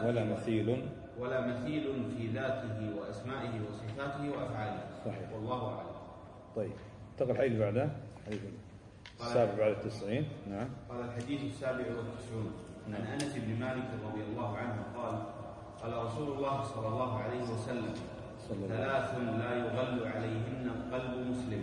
في ذاته وأسمائه وصفاته وأفعاله. صحيح. والله أعلم. طيب انتقل الحديث بعده، الحديث السابع بعد 90. نعم. قال الحديث 97 عن أنس بن مالك رضي الله عنه قال قال رسول الله صلى الله عليه وسلم: ثلاث لا يغل عليهن قلب مسلم،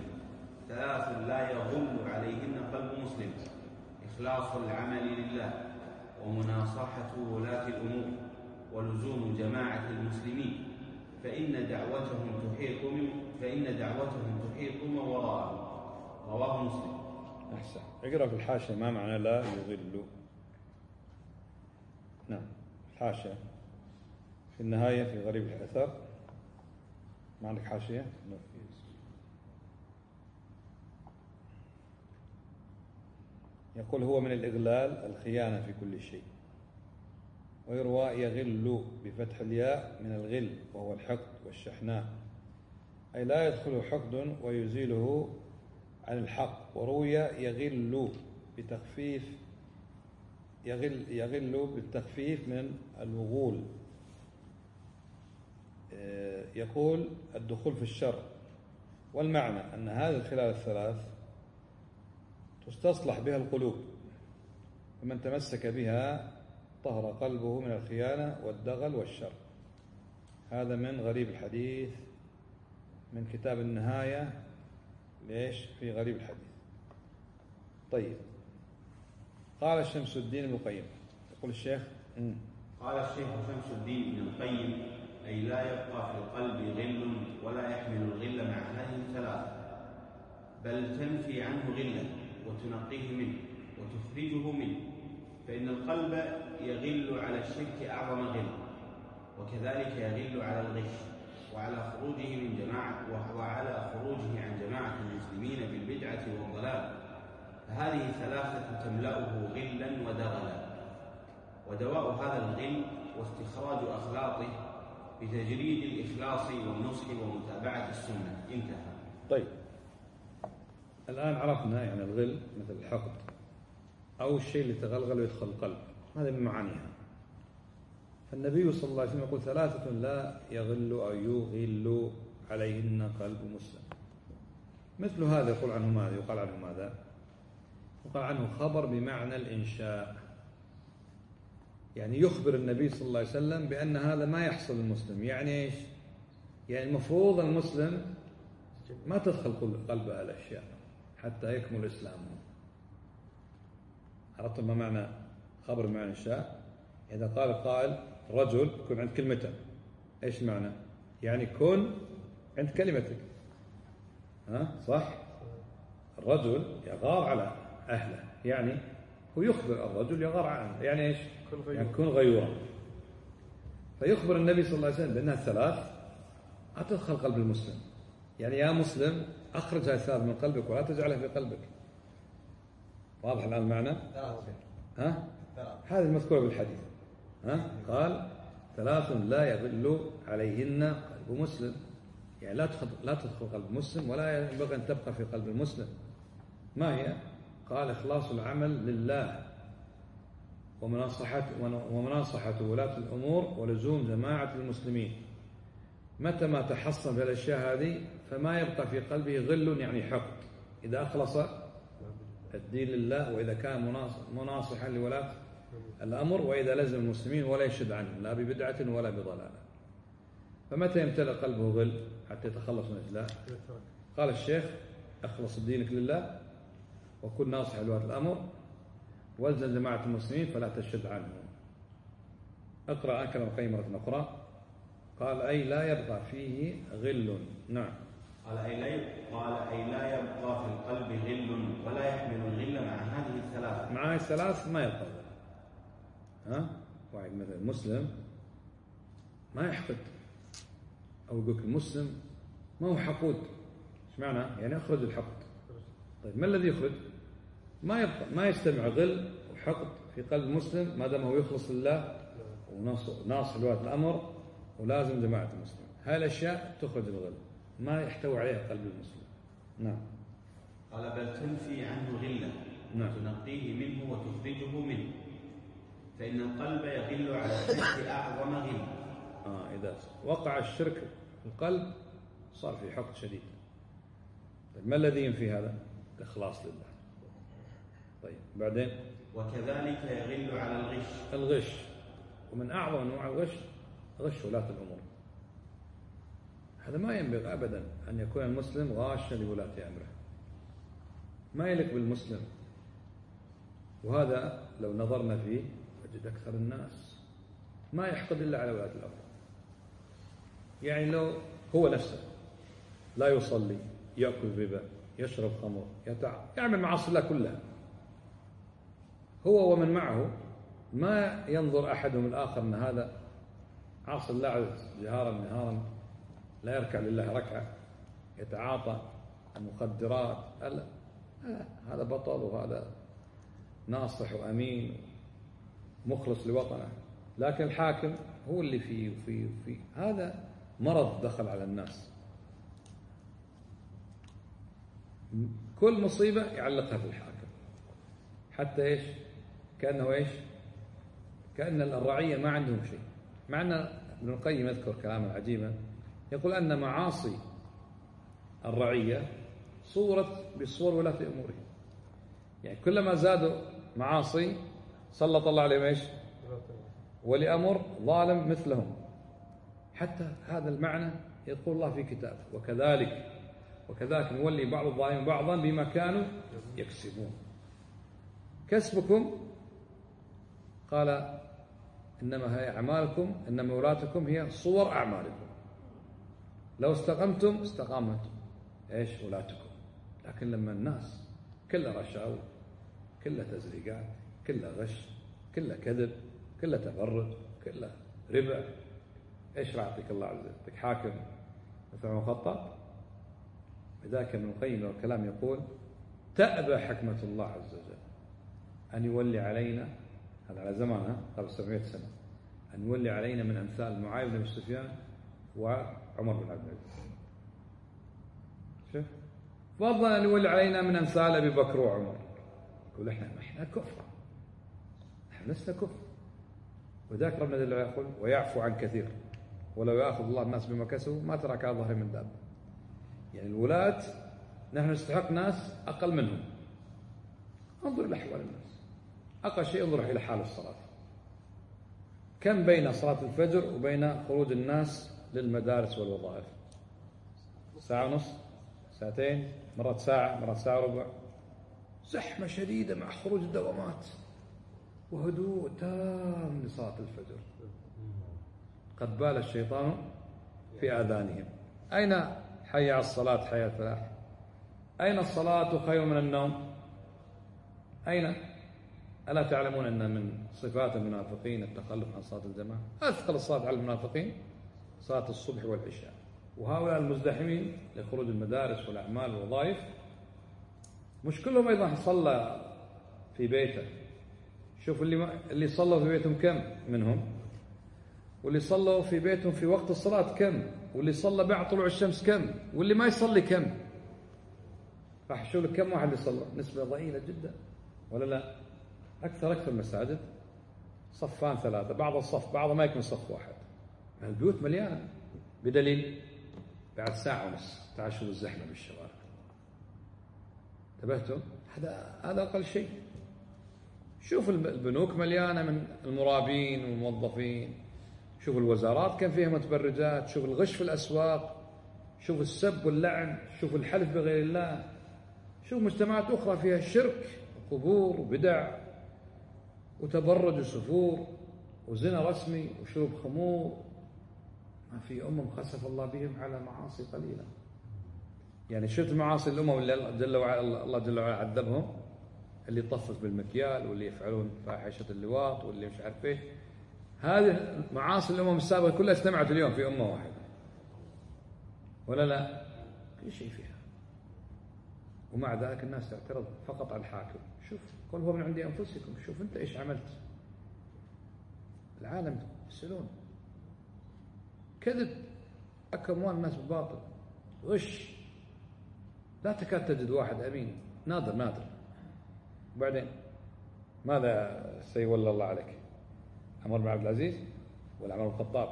إخلاص العمل لله، ومناصحة ولاة الأمور، ولزوم جماعة المسلمين، فإن دعوتهم تحيط من وراءهم. رواه مسلم. أحسن. اقرأ في الحاشية ما معنى لا يغل. نعم. الحاشية في النهاية في غريب الأثر. ما عندك حاشية؟ يقول هو من الإغلال الخيانة في كل شيء. ويروى يغل بفتح الياء من الغل وهو الحقد والشحناء، أي لا يدخله حقد ويزيله عن الحق. وروي يغل بتخفيف يغل بالتخفيف من الوغول، يقول الدخول في الشر. والمعنى أن هذه الخلال الثلاث تستصلح بها القلوب، فمن تمسك بها طهر قلبه من الخيانة والدغل والشر. هذا من غريب الحديث من كتاب النهاية ليش في غريب الحديث. طيب قال شمس الدين ابن القيم، يقول الشيخ قال الشيخ شمس الدين ابن القيم: أي لا يبقى في القلب غل ولا يحمل الغل مع هذه الثلاث، بل تنفي عنه غله وتنقيه منه وتخرجه منه، فإن القلب يغل على الشرك أعظم غل، وكذلك يغل على الغش وعلى خروجه عن جماعة المسلمين بالبدعة والضلال، فهذه ثلاثة تملأه غلا ودغلا، ودواء هذا الغل واستخراج أخلاطه بتجريد الإخلاص والنصح ومتابعة السنة. انتهى. طيب الآن عرفنا يعني الغل مثل الحقد أو الشيء اللي تغلغل ويدخل القلب، هذا من معانيها. فالنبي صلى الله عليه وسلم يقول ثلاثة لا يغل أو يغل عليهن قلب مسلم. مثل هذا يقال عنه ماذا؟ يقال عنه خبر بمعنى الإنشاء، يعني يخبر النبي صلى الله عليه وسلم بأن هذا ما يحصل للمسلم. يعني إيش؟ يعني المفروض المسلم ما تدخل قلبه الأشياء حتى يكمل إسلامه. عرفتم ما معنى خبر بمعنى الإنشاء؟ إذا قال قائل رجل يكون عند كلمته، إيش معنى؟ يعني كن عند كلمتك، صح؟ الرجل يغار على أهله، يعني هو يخبر الرجل يغار عنه، يعني إيش؟ يعني كن غيورا. فيخبر النبي صلى الله عليه وسلم بأنها الثلاث لا تدخل قلب المسلم. يعني يا مسلم أخرج هذه الثلاث من قلبك ولا تجعلها في قلبك. واضح الآن المعنى؟ هذه المذكورة بالحديث. قال ثلاث لا يغل عليهن قلب مسلم، يعني لا تدخل قلب مسلم ولا ينبغي أن تبقى في قلب المسلم. ما هي؟ قال إخلاص العمل لله، ومناصحة ولاة الأمور، ولزوم جماعة المسلمين. متى ما تحصن بالأشياء هذه فما يبقى في قلبه غل يعني حقد، إذا أخلص الدين لله، وإذا كان مناصحا لولاة الأمر، وإذا لزم المسلمين ولا يشد عنهم لا ببدعة ولا بضلالة. فمتى يمتلئ قلبه غل حتى يتخلص من الله؟ قال الشيخ أخلص دينك لله، وكن ناصح لولاة الأمر، والزم جماعة المسلمين فلا تشد عنهم. اقرأ أكرم القيم مرة أخرى. قال أي لا يبقى فيه غل. نعم. قال أي لا يبقى في القلب غل ولا يحمل الغل مع هذه الثلاث. مع هذه الثلاث ما يبقى غل. واحد مثلا مسلم ما يحقد، أو يقول المسلم ما هو حقود. ايش معنى؟ يعني اخرج الحقد. طيب ما الذي يخرج؟ ما يبقى، ما يجتمع غل وحقد في قلب المسلم ما دام هو يخلص لله وناصح لولاة الأمر ولازم جماعة المسلمين. هاي الأشياء تخرج الغل، ما يحتوي عليها قلب المسلم. نعم. قال بل تنفي عنه غله وتنقيه منه وتخرجه منه، فإن القلب يغل على الشرك أعظم غل. إذا وقع الشرك في القلب صار في حقد شديد. طيب ما الذي ينفي هذا؟ الإخلاص لله. طيب بعدين وكذلك يغل على الغش، ومن أعظم أنواع الغش غش ولاة الأمور. هذا ما ينبغي أبدا أن يكون المسلم غاشا لولاة أمره، ما يليق بالمسلم. وهذا لو نظرنا فيه نجد أكثر الناس ما يحقد إلا على ولاة الأمر. يعني لو هو نفسه لا يصلي، يأكل ربا، يشرب خمر، يعمل معاصي الله كلها، هو ومن معه، ما ينظر أحدهم الآخر أن هذا عاصي الله جهارا نهارا، لا يركع لله ركعة، يتعاطى المخدرات، هذا بطل وهذا ناصح وأمين مخلص لوطنه. لكن الحاكم هو اللي فيه هذا مرض دخل على الناس. كل مصيبة يعلقها في الحاكم، حتى إيش؟ كأنه إيش؟ كأن الرعية ما عندهم شيء. مع أن ابن القيم يذكر كلاما عجيبا، يقول أن معاصي الرعية صورت بصور ولاة أمورهم. يعني كلما زادوا معاصي سلط الله عليهم إيش؟ ولأمر ظالم مثلهم. حتى هذا المعنى يقول الله في كتابه وكذلك نولي بعض الظالمين بعضا بما كانوا يكسبون. كسبكم قال إنما هي أعمالكم، إنما ولاتكم هي صور أعمالكم. لو استقمتم استقامت إيش؟ ولاتكم. لكن لما الناس كلها رشاوى، كلها تزريقات، كلها غش، كلها كذب، كلها تفرج، كلها ربا، إيش راح يعطيك الله عز وجل؟ يعطيك حاكم مثل عمر الخطاب. لذلك ابن القيم الكلام يقول تأبى حكمة الله عز وجل أن يولي علينا، هذا على زمانها قبل 700 سنة، أن يولي علينا من أمثال معاوية بن أبي سفيان وعمر بن عبد العزيز. شوف، فضل أن يولي علينا من أمثال أبي بكر وعمر. يقول إحنا كفر، إحنا لسنا كفر. وذاك ربنا جل وعلا يقول ويعفو عن كثير ولو يأخذ الله الناس بما كسبوا ما ترك على ظهر من دابة. يعني الولاة نحن نستحق ناس أقل منهم. انظر إلى أحوال الناس، أقل شيء انظر إلى حال الصلاة. كم بين صلاة الفجر وبين خروج الناس للمدارس والوظائف؟ ساعة ونص، ساعتين، مرات ساعة، مرات ساعة وربع. زحمة شديدة مع خروج الدوامات، وهدوء تام لصلاة الفجر. قد بال الشيطان في آذانهم. أين حي على الصلاة، حي على الفلاح؟ أين الصلاة خير من النوم؟ أين؟ ألا تعلمون أن من صفات المنافقين التخلف عن صلاة الجماعة؟ أثقل الصلاة على المنافقين صلاة الصبح والعشاء. وهؤلاء المزدحمين لخروج المدارس والأعمال والوظائف مش كلهم أيضا صلى في بيته. شوف اللي صلوا في بيتهم كم منهم، واللي صلوا في بيتهم في وقت الصلاة كم، واللي صلى بعد طلوع الشمس كم، واللي ما يصلي كم. راح أشوف لك كم واحد اللي صلى، نسبة ضئيلة جدا ولا لا؟ أكثر المساجد صفان ثلاثة، بعض الصف بعض ما يكون صف واحد. البيوت مليانة، بدليل بعد ساعة ونص تعشوا الزحمة بالشوارع. انتبهتم؟ هذا أقل شيء. شوف البنوك مليانة من المرابين والموظفين، شوف الوزارات كان فيها متبرجات، شوف الغش في الأسواق، شوف السب واللعن، شوف الحلف بغير الله، شوف مجتمعات أخرى فيها شرك وقبور وبدع وتبرج وسفور وزنا رسمي وشرب خمور. ما في خسف الله بهم على معاصي قليلة. يعني شفت معاصي الأمم اللي الله جل وعلا عذبهم، اللي يطفف بالمكيال واللي يفعلون فاحشة اللواط واللي مش عارف ايش. هذه معاصي الأمم السابقة كلها اجتمعت اليوم في أمة واحدة، ولا لا؟ كل شيء فيها. ومع ذلك الناس تعترض فقط على الحاكم. شوف، قل هو من عند أنفسكم، شوف أنت إيش عملت. العالم يسألون كذب، أكل أموال الناس بالباطل، غش، لا تكاد تجد واحد أمين، نادر. وبعدين ماذا سيولى الله عليك؟ عمر بن عبد العزيز ولا عمر بن الخطاب؟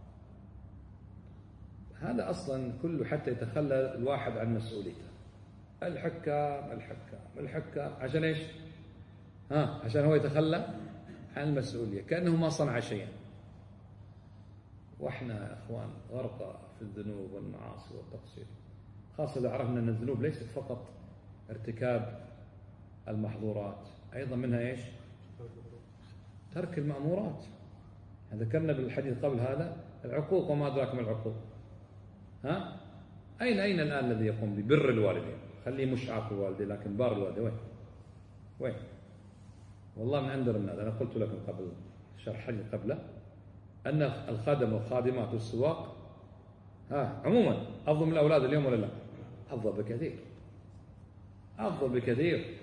هذا أصلا كله حتى يتخلى الواحد عن مسؤوليته. الحكام عشان إيش؟ عشان هو يتخلى عن المسؤولية، كأنه ما صنع شيئا. وإحنا يا إخوان غرقى في الذنوب والمعاصي والتقصير، خاصة إذا عرفنا أن الذنوب ليست فقط ارتكاب المحظورات، أيضا منها إيش؟ ترك المأمورات. ذكرنا بالحديث قبل هذا العقوق، وما أدراك ما العقوق. أين الآن الذي يقوم ببر الوالدين؟ خليه مش عاق الوالدين، لكن بار الوالدين وين؟ والله من أندر الناس. أنا قلت لكم قبل شرح حديث قبله أن الخادم والخادمات والسواق عموما أفضل من الأولاد اليوم، ولا لا؟ أفضل بكثير.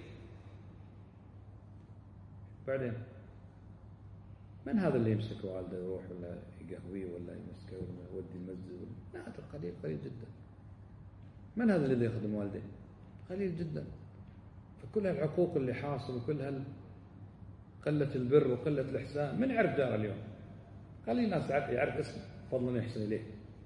بعدين من هذا اللي يمسك والده يروح ولا يقهويه ولا يمسكه ولا يودي المسجد؟ نادر، قليل جدا. من هذا الذي يخدم والديه؟ قليل جدا. فكل هالعقوق اللي حاصل وكل قلة البر وقلة الإحسان، من يعرف جاره اليوم؟ قليل الناس يعرف اسمه فضلا يحسن إليه.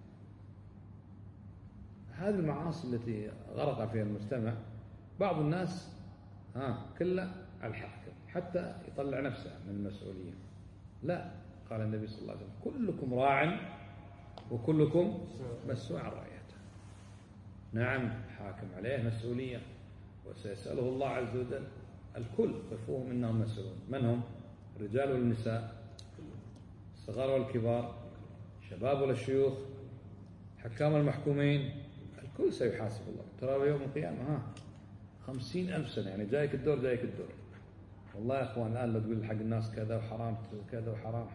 هذه المعاصي التي غرق فيها المجتمع، بعض الناس كله على الحاكم حتى يطلع نفسه من المسؤولية. لا، قال النبي صلى الله عليه وسلم: كلكم راع وكلكم مسؤول عن رعيته. نعم، حاكم عليه مسؤولية، وسيسأله الله عز وجل الكل، قفوهم إنهم مسؤولون. من هم؟ الرجال والنساء، الصغار والكبار، شباب والشيوخ، حكام المحكومين، الكل سيحاسب الله. ترى يوم القيامة 50,000 سنة، يعني جايك الدور. والله يا أخوان الآن لو تقول حق الناس كذا وحرام كذا وحرام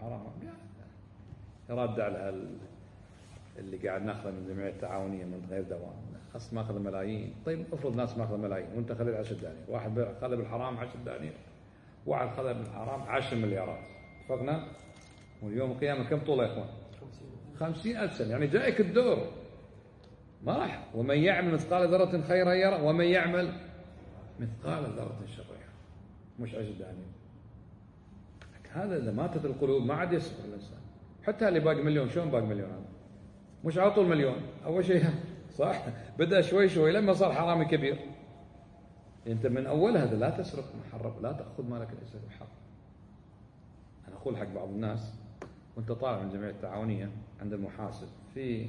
يرد على اللي قاعد ناخذه من الجمعية التعاونية من غير دوام، أصلا ماخذ ملايين. طيب افرض ناس ماخذ ملايين وأنت خذت 10 دنانير، واحد خذ بالحرام 10 دنانير، واحد خذ بالحرام 10 مليارات، اتفقنا؟ واليوم القيامة كم طوله يا أخوان؟ 50,000 سنة، يعني جايك الدور ما راح. ومن يعمل مثقال ذرة خيرا يرى ومن يعمل مثقال ذرة شرا يرى. مش 10 دنانير. هذا إذا ماتت القلوب ما عاد يصبر الإنسان. حتى اللي باقي مليون، شلون باقي مليون؟ هذا مش على طول مليون. أول شيء صح، بدأ شوي لما صار حرامي كبير. أنت من أول هذا لا تسرق محرم، لا تأخذ مالك ليس بحق. أنا أقول حق بعض الناس، وأنت طالع من الجمعية التعاونية عند المحاسب في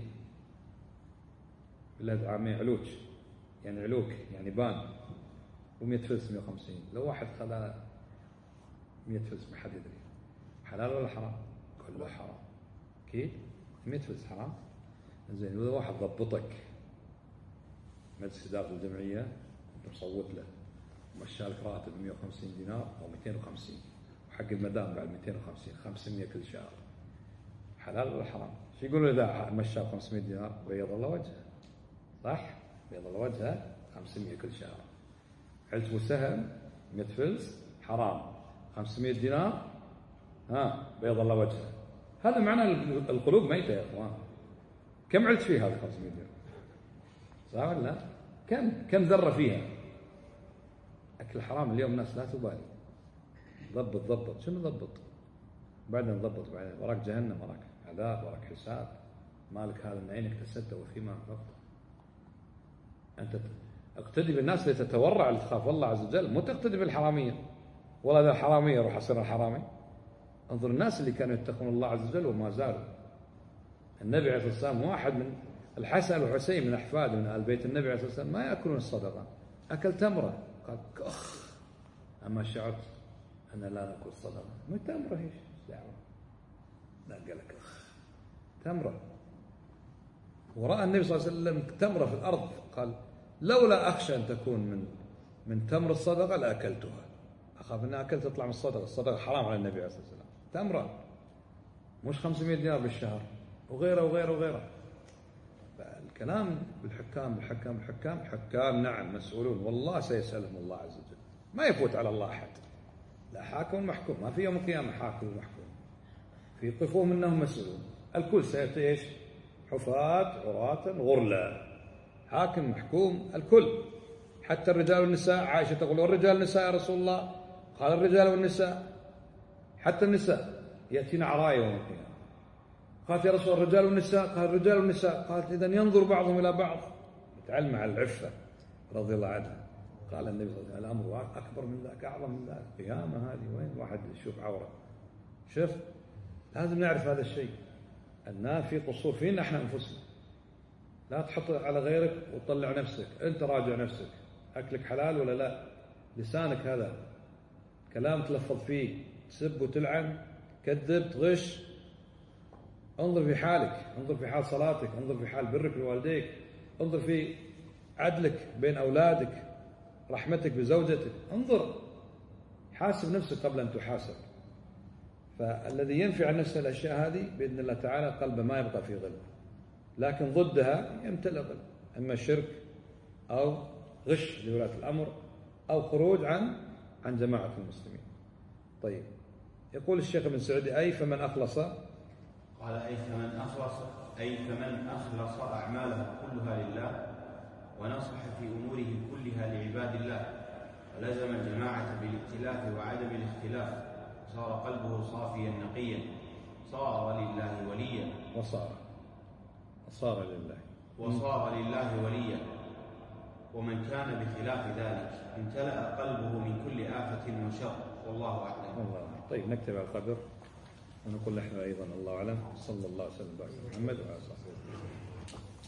بلاد عامية علوك يعني بان و100 فلس 150. لو واحد خذ 100 فلس ما حد يدري حلال ولا حرام؟ كله حرام أكيد. 100 فلس حرام. زين، وإذا واحد ضبطك مجلس إدارة الجمعية، أنت مصوت له ومشالك راتب 150 دينار أو 250، وحق المدام بعد 250، 500 كل شهر، حلال ولا حرام؟ شو يقولوا إذا مشى 500 دينار؟ بيض الله وجهه، صح؟ بيض الله وجهه 500 كل شهر. علت وسهم 100 فلس حرام، 500 دينار بيض الله وجهه. هذا معنى القلوب ميتة يا أخوان. كم علت فيها هذه 500 دينار؟ صح ولا لا؟ كم ذرة فيها؟ أكل حرام اليوم الناس لا تبالي. ضبط شنو ضبط؟ بعدين ضبط، بعدين وراك جهنم، وراك عذاب، وراك حساب. مالك هذا من عينك تسد وفيما أنفقت. أنت اقتدي بالناس اللي تتورع، اللي تخاف الله عز وجل، مو تقتدي بالحرامية. والله ذا حرامية يروح أصير الحرامي. انظر الناس اللي كانوا يتقون الله عز وجل وما زالوا. النبي عليه الصلاة والسلام، واحد من الحسن والحسين من أحفاد من آل بيت النبي عليه الصلاة والسلام ما يأكلون الصدقة، أكل تمرة قال كخ، أما شعرت أنا لا نأكل الصدقة. مو تمرة هيش دعوة، لا قال لك تمرة. ورأى النبي صلى الله عليه وسلم تمرة في الأرض قال لولا أخشى أن تكون من تمر الصدقة لأكلتها، أخاف أن أكلت تطلع من الصدقة حرام على النبي عليه الصلاة والسلام. تمرة مش 500 دينار بالشهر، وغيره وغيره وغيره. فالكلام بالحكام حكام نعم مسؤولون، والله سيسألهم الله عز وجل، ما يفوت على الله أحد، لا حاكم محكوم، ما في يوم القيامة حاكم ومحكوم، في قفوهم إنهم مسؤولون. الكل سيأتي إيش؟ حفاة عراة غرلا، حاكم محكوم الكل، حتى الرجال والنساء. عائشة تقول والرجال والنساء يا رسول الله؟ قال الرجال والنساء، حتى النساء يأتينا عرايا يوم القيامة. قالت يا رسول الرجال والنساء؟ قال الرجال والنساء. قالت إذن ينظر بعضهم إلى بعض، يتعلم على العفة رضي الله عنها. قال النبي صلى الله عليه وسلم الأمر أكبر من ذلك، أعظم من ذلك، قيامة هذه وين واحد يشوف عورة؟ شوف، لازم نعرف هذا الشيء، أن في قصور فينا احنا أنفسنا. لا تحط على غيرك وتطلع نفسك، أنت راجع نفسك، أكلك حلال ولا لا؟ لسانك هذا كلام تلفظ فيه، تسب وتلعن، تكذب، تغش. انظر في حالك، انظر في حال صلاتك، انظر في حال برك لوالديك، انظر في عدلك بين أولادك، رحمتك بزوجتك، انظر، حاسب نفسك قبل أن تحاسب. فالذي ينفي عن نفسه الأشياء هذه بإذن الله تعالى قلبه ما يبقى في غل، لكن ضدها يمتلئ غل، إما شرك أو غش لولاة الأمر أو خروج عن جماعة المسلمين. طيب، يقول الشيخ ابن سعدي أي فمن أخلص، قال أي فمن أخلص أعماله كلها لله ونصح في أموره كلها لعباد الله ولزم الجماعة بالائتلاف وعدم الاختلاف، صار قلبه صافيا نقيا، صار لله وليا وصار لله وليا. ومن كان بخلاف ذلك امتلأ قلبه من كل آفة وشر، والله أعلم. طيب، نكتب على القدر ونقول نحن أيضا الله أعلم. صلى الله وسلم على محمد وعلى آله وصحبه.